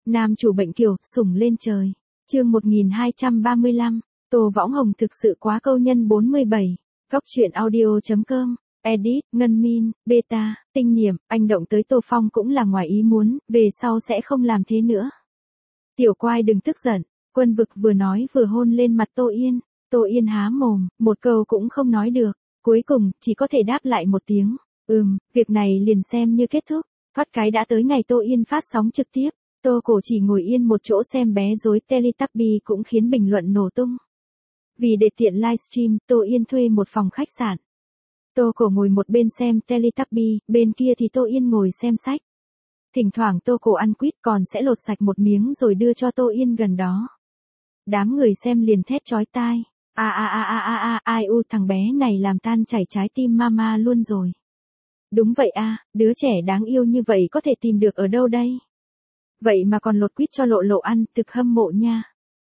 Nam chủ bệnh kiều, sủng lên trời. Chương 1235. Tô Võng Hồng thực sự quá câu nhân 47. Góc truyện audio.com. Edit, Ngân Min, Beta, Tinh Niệm, anh động tới Tô Phong cũng là ngoài ý muốn, về sau sẽ không làm thế nữa. Tiểu Quai đừng tức giận, Quân Vực vừa nói vừa hôn lên mặt Tô Yên. Tô Yên há mồm, một câu cũng không nói được, cuối cùng chỉ có thể đáp lại một tiếng. Việc này liền xem như kết thúc. Thoát cái đã tới ngày Tô Yên phát sóng trực tiếp. Tô Cổ chỉ ngồi yên một chỗ xem bé rối Teletubby cũng khiến bình luận nổ tung. Vì để tiện livestream, Tô Yên thuê một phòng khách sạn. Tô Cổ ngồi một bên xem Teletubby, bên kia thì Tô Yên ngồi xem sách. Thỉnh thoảng Tô Cổ ăn quýt còn sẽ lột sạch một miếng rồi đưa cho Tô Yên gần đó. Đám người xem liền thét chói tai. Ai u, thằng bé này làm tan chảy trái tim mama luôn rồi. Đúng vậy đứa trẻ đáng yêu như vậy có thể tìm được ở đâu đây? Vậy mà còn lột quýt cho Lộ Lộ ăn, thực hâm mộ nha.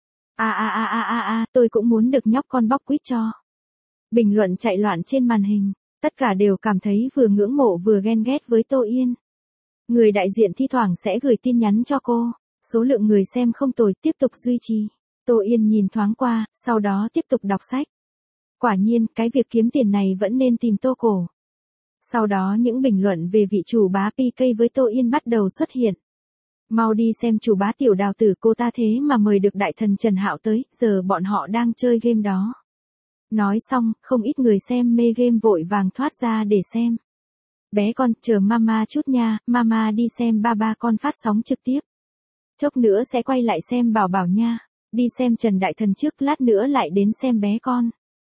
Tôi cũng muốn được nhóc con bóc quýt cho. Bình luận chạy loạn trên màn hình, tất cả đều cảm thấy vừa ngưỡng mộ vừa ghen ghét với Tô Yên. Người đại diện thi thoảng sẽ gửi tin nhắn cho cô, số lượng người xem không tồi, tiếp tục duy trì. Tô Yên nhìn thoáng qua, sau đó tiếp tục đọc sách. Quả nhiên, cái việc kiếm tiền này vẫn nên tìm Tô Cổ. Sau đó những bình luận về vị chủ bá PK với Tô Yên bắt đầu xuất hiện. Mau đi xem chủ bá Tiểu Đào Tử, cô ta thế mà mời được đại thần Trần Hạo tới, giờ bọn họ đang chơi game đó. Nói xong, không ít người xem mê game vội vàng thoát ra để xem. Bé con, chờ mama chút nha, mama đi xem ba con phát sóng trực tiếp. Chốc nữa sẽ quay lại xem Bảo Bảo nha, đi xem Trần Đại Thần trước, lát nữa lại đến xem bé con.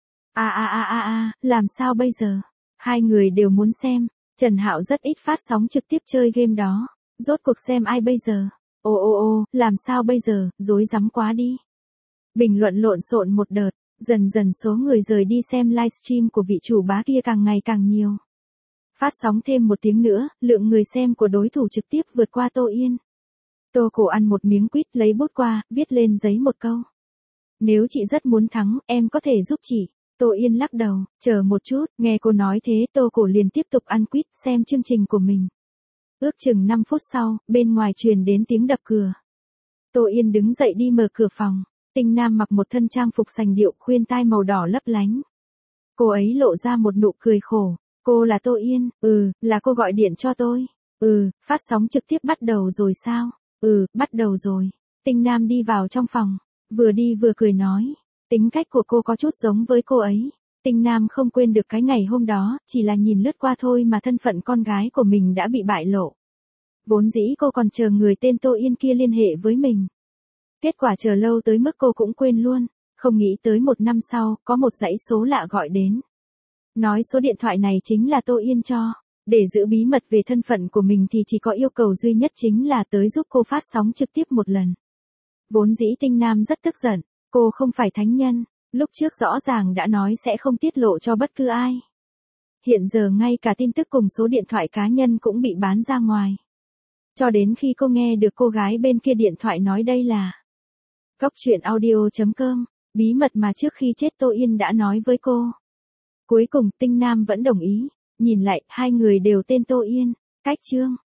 Làm sao bây giờ? Hai người đều muốn xem, Trần Hạo rất ít phát sóng trực tiếp chơi game đó. Rốt cuộc xem ai bây giờ? Làm sao bây giờ, rối rắm quá đi. Bình luận lộn xộn một đợt, dần dần số người rời đi xem livestream của vị chủ bá kia càng ngày càng nhiều. Phát sóng thêm một tiếng nữa, lượng người xem của đối thủ trực tiếp vượt qua Tô Yên. Tô Cổ ăn một miếng quýt, lấy bút qua, viết lên giấy một câu. Nếu chị rất muốn thắng, em có thể giúp chị. Tô Yên lắc đầu, chờ một chút, nghe cô nói thế Tô Cổ liền tiếp tục ăn quýt, xem chương trình của mình. Ước chừng 5 phút sau, bên ngoài truyền đến tiếng đập cửa. Tô Yên đứng dậy đi mở cửa phòng. Tinh Nam mặc một thân trang phục sành điệu, khuyên tai màu đỏ lấp lánh. Cô ấy lộ ra một nụ cười khổ. Cô là Tô Yên? Là cô gọi điện cho tôi. Phát sóng trực tiếp bắt đầu rồi sao? Bắt đầu rồi. Tinh Nam đi vào trong phòng, vừa đi vừa cười nói. Tính cách của cô có chút giống với cô ấy. Tinh Nam không quên được cái ngày hôm đó, chỉ là nhìn lướt qua thôi mà thân phận con gái của mình đã bị bại lộ. Vốn dĩ cô còn chờ người tên Tô Yên kia liên hệ với mình. Kết quả chờ lâu tới mức cô cũng quên luôn, không nghĩ tới 1 năm sau, có một dãy số lạ gọi đến. Nói số điện thoại này chính là Tô Yên cho. Để giữ bí mật về thân phận của mình thì chỉ có yêu cầu duy nhất chính là tới giúp cô phát sóng trực tiếp một lần. Vốn dĩ Tinh Nam rất tức giận, cô không phải thánh nhân, lúc trước rõ ràng đã nói sẽ không tiết lộ cho bất cứ ai. Hiện giờ ngay cả tin tức cùng số điện thoại cá nhân cũng bị bán ra ngoài. Cho đến khi cô nghe được cô gái bên kia điện thoại nói đây là Góc truyện audio.com, bí mật mà trước khi chết Tô Yên đã nói với cô. Cuối cùng Tinh Nam vẫn đồng ý, nhìn lại, hai người đều tên Tô Yên. Cách chương